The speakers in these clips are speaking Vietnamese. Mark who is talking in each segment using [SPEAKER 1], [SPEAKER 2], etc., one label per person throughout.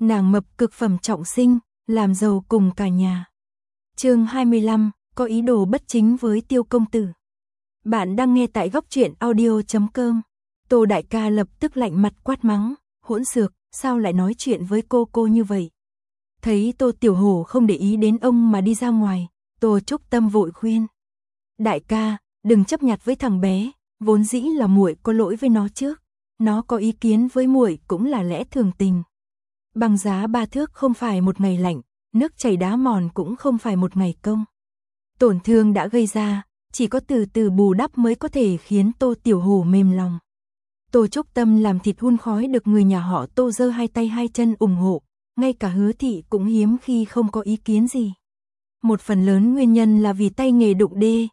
[SPEAKER 1] Nàng mập cực phẩm trọng sinh, làm giàu cùng cả nhà. Chương 25, có ý đồ bất chính với Tiêu công tử. Bạn đang nghe tại góc truyện audio.com. Tô đại ca lập tức lạnh mặt quát mắng, hỗn xược, sao lại nói chuyện với cô như vậy? Thấy Tô Tiểu Hổ không để ý đến ông mà đi ra ngoài, Tô Trúc Tâm vội khuyên. Đại ca, đừng chấp nhặt với thằng bé, vốn dĩ là muội có lỗi với nó trước, nó có ý kiến với muội cũng là lẽ thường tình. Băng giá 3 thước không phải một ngày lạnh, nước chảy đá mòn cũng không phải một ngày công. Tổn thương đã gây ra, chỉ có từ từ bù đắp mới có thể khiến Tô Tiểu Hổ mềm lòng. Tô Trúc Tâm làm thịt hun khói được người nhà họ Tô giơ hai tay hai chân ủng hộ, ngay cả Hứa thị cũng hiếm khi không có ý kiến gì. Một phần lớn nguyên nhân là vì tay nghề đụng đê,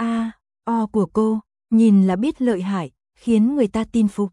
[SPEAKER 1] o của cô, nhìn là biết lợi hại, khiến người ta tin phục.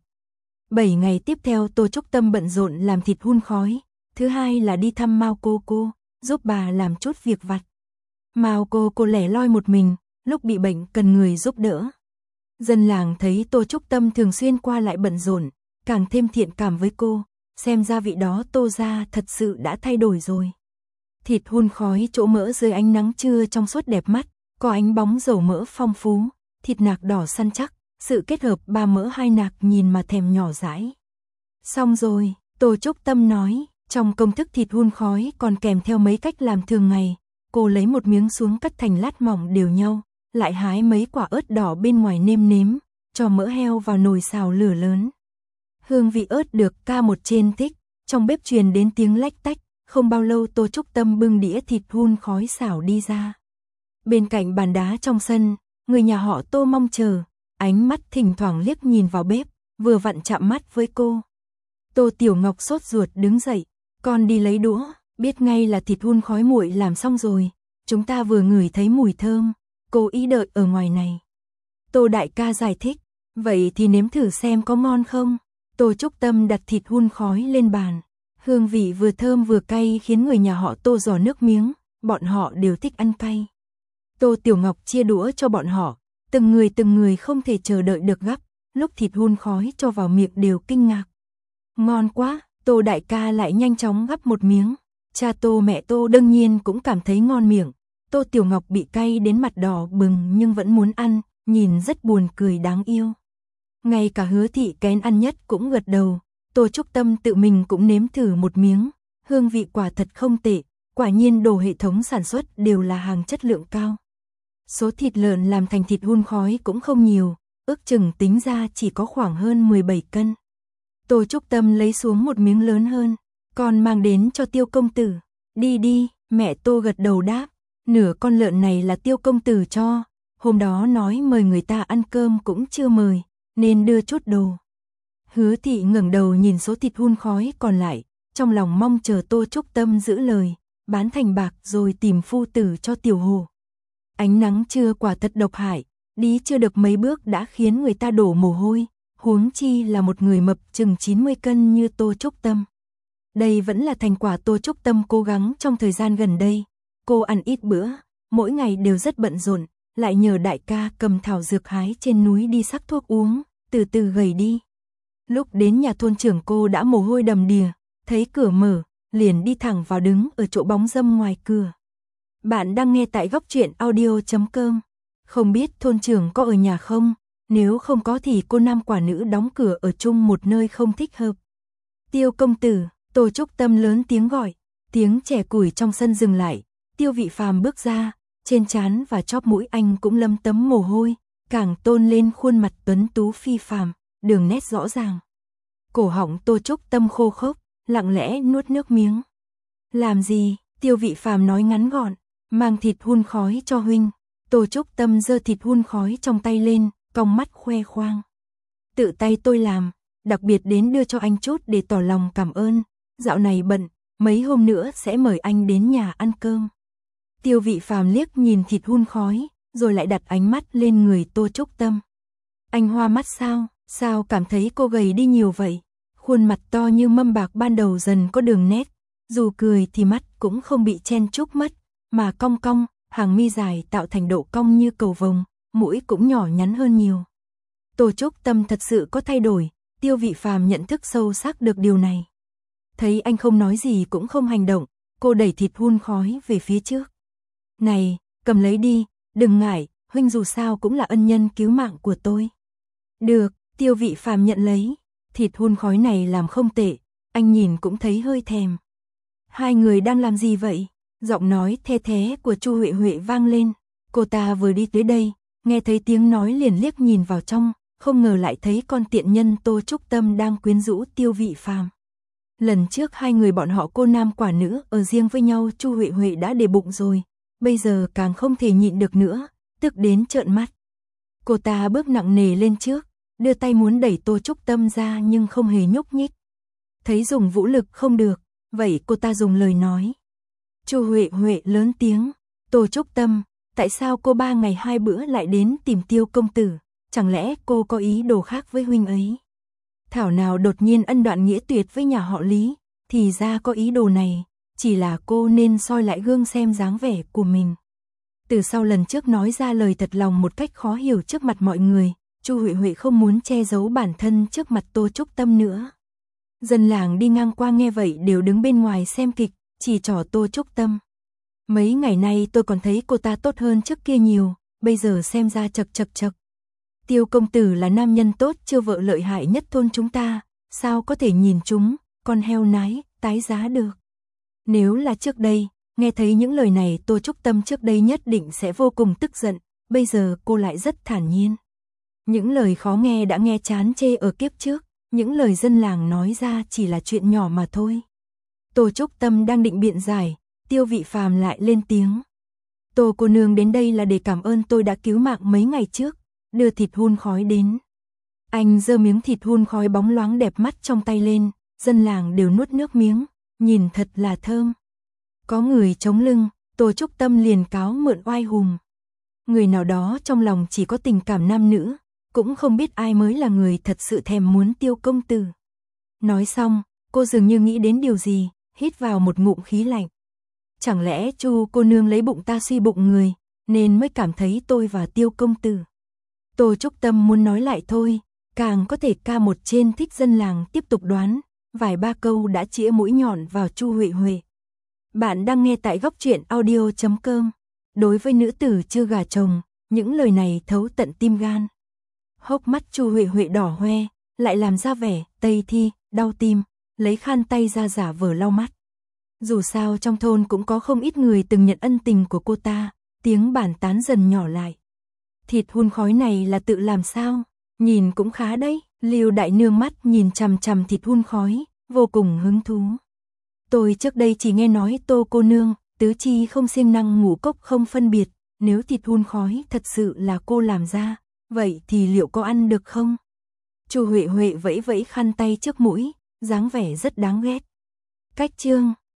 [SPEAKER 1] 7 ngày tiếp theo Tô Trúc Tâm bận rộn làm thịt hun khói, thứ hai là đi thăm Mao cô, giúp bà làm chút việc vặt. Mao cô lẻ loi một mình, lúc bị bệnh cần người giúp đỡ. Dân làng thấy Tô Trúc Tâm thường xuyên qua lại bận rộn, càng thêm thiện cảm với cô, xem ra vị đó Tô gia thật sự đã thay đổi rồi. Thịt hun khói chỗ mỡ dưới ánh nắng trưa trong suốt đẹp mắt, có ánh bóng dầu mỡ phong phú, thịt nạc đỏ săn chắc, sự kết hợp ba mỡ hai nạc nhìn mà thèm nhỏ dãi. Xong rồi, Tô Trúc Tâm nói, trong công thức thịt hun khói còn kèm theo mấy cách làm thường ngày. Cô lấy một miếng xuống cắt thành lát mỏng đều nhau, lại hái mấy quả ớt đỏ bên ngoài nêm nếm, cho mỡ heo vào nồi xào lửa lớn. Hương vị ớt được ca một trên thích, trong bếp truyền đến tiếng lách tách, không bao lâu Tô Trúc Tâm bưng đĩa thịt hun khói xào đi ra. Bên cạnh bàn đá trong sân, người nhà họ Tô mong chờ, ánh mắt thỉnh thoảng liếc nhìn vào bếp, vừa vặn chạm mắt với cô. Tô Tiểu Ngọc sốt ruột đứng dậy, con đi lấy đũa, biết ngay là thịt hun khói muội làm xong rồi, chúng ta vừa ngửi thấy mùi thơm, cô ý đợi ở ngoài này. Tô đại ca giải thích, vậy thì nếm thử xem có ngon không. Tô Trúc Tâm đặt thịt hun khói lên bàn, hương vị vừa thơm vừa cay khiến người nhà họ Tô giò nước miếng, bọn họ đều thích ăn cay. Tô Tiểu Ngọc chia đũa cho bọn họ, từng người không thể chờ đợi được gắp, lúc thịt hun khói cho vào miệng đều kinh ngạc. Ngon quá, Tô đại ca lại nhanh chóng gắp một miếng. Cha Tô mẹ Tô đương nhiên cũng cảm thấy ngon miệng. Tô Tiểu Ngọc bị cay đến mặt đỏ bừng nhưng vẫn muốn ăn, nhìn rất buồn cười đáng yêu. Ngay cả Hứa thị kén ăn nhất cũng gật đầu. Tô Trúc Tâm tự mình cũng nếm thử một miếng, hương vị quả thật không tệ, quả nhiên đồ hệ thống sản xuất đều là hàng chất lượng cao. Số thịt lợn làm thành thịt hun khói cũng không nhiều, ước chừng tính ra chỉ có khoảng hơn 17 cân. Tô Trúc Tâm lấy xuống một miếng lớn hơn, con mang đến cho Tiêu công tử. Đi, mẹ Tô gật đầu đáp, nửa con lợn này là Tiêu công tử cho, hôm đó nói mời người ta ăn cơm cũng chưa mời, nên đưa chút đồ. Hứa thị ngẩng đầu nhìn số thịt hun khói còn lại, trong lòng mong chờ Tô Trúc Tâm giữ lời, bán thành bạc rồi tìm phu tử cho Tiểu Hổ. Ánh nắng trưa quả thật độc hại, đi chưa được mấy bước đã khiến người ta đổ mồ hôi, huống chi là một người mập chừng 90 cân như Tô Trúc Tâm. Đây vẫn là thành quả Tô Trúc Tâm cố gắng trong thời gian gần đây. Cô ăn ít bữa, mỗi ngày đều rất bận rộn, lại nhờ đại ca cầm thảo dược hái trên núi đi sắc thuốc uống, từ từ gầy đi. Lúc đến nhà thôn trưởng cô đã mồ hôi đầm đìa, thấy cửa mở, liền đi thẳng vào đứng ở chỗ bóng râm ngoài cửa. Bạn đang nghe tại góc truyện audio.com. Không biết thôn trưởng có ở nhà không? Nếu không có thì cô nam quả nữ đóng cửa ở chung một nơi không thích hợp. Tiêu công tử, Tô Trúc Tâm lớn tiếng gọi, tiếng chè củi trong sân dừng lại, Tiêu Vị Phàm bước ra, trên trán và chóp mũi anh cũng lấm tấm mồ hôi, càng tôn lên khuôn mặt tuấn tú phi phàm, đường nét rõ ràng. Cổ họng Tô Trúc Tâm khô khốc, lặng lẽ nuốt nước miếng. Làm gì? Tiêu Vị Phàm nói ngắn gọn, mang thịt hun khói cho huynh. Tô Trúc Tâm giơ thịt hun khói trong tay lên, cong mắt khoe khoang. Tự tay tôi làm, đặc biệt đến đưa cho anh chút để tỏ lòng cảm ơn. Dạo này bận, mấy hôm nữa sẽ mời anh đến nhà ăn cơm. Tiêu Vị Phàm liếc nhìn thịt hun khói, rồi lại đặt ánh mắt lên người Tô Trúc Tâm. Anh hoa mắt sao? Sao cảm thấy cô gầy đi nhiều vậy? Khuôn mặt to như mâm bạc ban đầu dần có đường nét, dù cười thì mắt cũng không bị chen chúc mất, mà cong cong, hàng mi dài tạo thành độ cong như cầu vồng, mũi cũng nhỏ nhắn hơn nhiều. Tô Trúc Tâm thật sự có thay đổi, Tiêu Vị Phàm nhận thức sâu sắc được điều này. Thấy anh không nói gì cũng không hành động, cô đẩy thịt hun khói về phía trước. Này, cầm lấy đi, đừng ngại, huynh dù sao cũng là ân nhân cứu mạng của tôi. Được, Tiêu Vị Phàm nhận lấy, thịt hun khói này làm không tệ, anh nhìn cũng thấy hơi thèm. Hai người đang làm gì vậy? Giọng nói the thé của Chu Huệ Huệ vang lên, cô ta vừa đi tới đây, nghe thấy tiếng nói liền liếc nhìn vào trong, không ngờ lại thấy con tiện nhân Tô Trúc Tâm đang quyến rũ Tiêu Vị Phàm. Lần trước hai người bọn họ cô nam quả nữ ở riêng với nhau Chu Huệ Huệ đã để bụng rồi, bây giờ càng không thể nhịn được nữa, tức đến trợn mắt. Cô ta bước nặng nề lên trước, đưa tay muốn đẩy Tô Trúc Tâm ra nhưng không hề nhúc nhích. Thấy dùng vũ lực không được, vậy cô ta dùng lời nói. Chu Huệ Huệ lớn tiếng, Tô Trúc Tâm, tại sao cô 3 ngày 2 bữa lại đến tìm Tiêu công tử, chẳng lẽ cô có ý đồ khác với huynh ấy? Thảo nào đột nhiên ân đoạn nghĩa tuyệt với nhà họ Lý, thì ra có ý đồ này, chỉ là cô nên soi lại gương xem dáng vẻ của mình. Từ sau lần trước nói ra lời thật lòng một cách khó hiểu trước mặt mọi người, Chu Huệ Huệ không muốn che giấu bản thân trước mặt Tô Trúc Tâm nữa. Dân làng đi ngang qua nghe vậy đều đứng bên ngoài xem kịch, chỉ trỏ Tô Trúc Tâm. Mấy ngày nay tôi còn thấy cô ta tốt hơn trước kia nhiều, bây giờ xem ra chật. Tiêu công tử là nam nhân tốt chưa vợ lợi hại nhất thôn chúng ta, sao có thể nhìn chúng, con heo nái, tái giá được. Nếu là trước đây, nghe thấy những lời này Tô Trúc Tâm trước đây nhất định sẽ vô cùng tức giận, bây giờ cô lại rất thản nhiên. Những lời khó nghe đã nghe chán chê ở kiếp trước, những lời dân làng nói ra chỉ là chuyện nhỏ mà thôi. Tô Trúc Tâm đang định biện giải, Tiêu Vị Phàm lại lên tiếng. Tô cô nương đến đây là để cảm ơn tôi đã cứu mạng mấy ngày trước, đưa thịt hun khói đến. Anh giơ miếng thịt hun khói bóng loáng đẹp mắt trong tay lên, dân làng đều nuốt nước miếng, nhìn thật là thơm. Có người chống lưng, Tô Trúc Tâm liền cáo mượn oai hùng. Người nào đó trong lòng chỉ có tình cảm nam nữ, cũng không biết ai mới là người thật sự thèm muốn Tiêu công tử. Nói xong, cô dường như nghĩ đến điều gì, hít vào một ngụm khí lạnh. Chẳng lẽ Chu cô nương lấy bụng ta suy bụng người, nên mới cảm thấy tôi và Tiêu công tử. Tô Trúc Tâm muốn nói lại thôi, càng có thể ca một trên thích dân làng tiếp tục đoán, vài ba câu đã chĩa mũi nhọn vào Chu Huệ Huệ. Bạn đang nghe tại Góc Truyện Audio.com. Đối với nữ tử chưa gả chồng, những lời này thấu tận tim gan. Hốc mắt Chu Huệ Huệ đỏ hoe, lại làm ra vẻ tây thi, đau tim, lấy khăn tay ra giả vờ lau mắt. Dù sao trong thôn cũng có không ít người từng nhận ân tình của cô ta, tiếng bàn tán dần nhỏ lại. Thịt hun khói này là tự làm sao? Nhìn cũng khá đấy. Lưu đại nương mắt nhìn chằm chằm thịt hun khói, vô cùng hứng thú. Tôi trước đây chỉ nghe nói Tô cô nương, tứ chi không siêng năng ngũ cốc không phân biệt, nếu thịt hun khói thật sự là cô làm ra, vậy thì liệu có ăn được không? Chu Huệ Huệ vẫy vẫy khăn tay trước mũi, dáng vẻ rất đáng ghét. Cách chương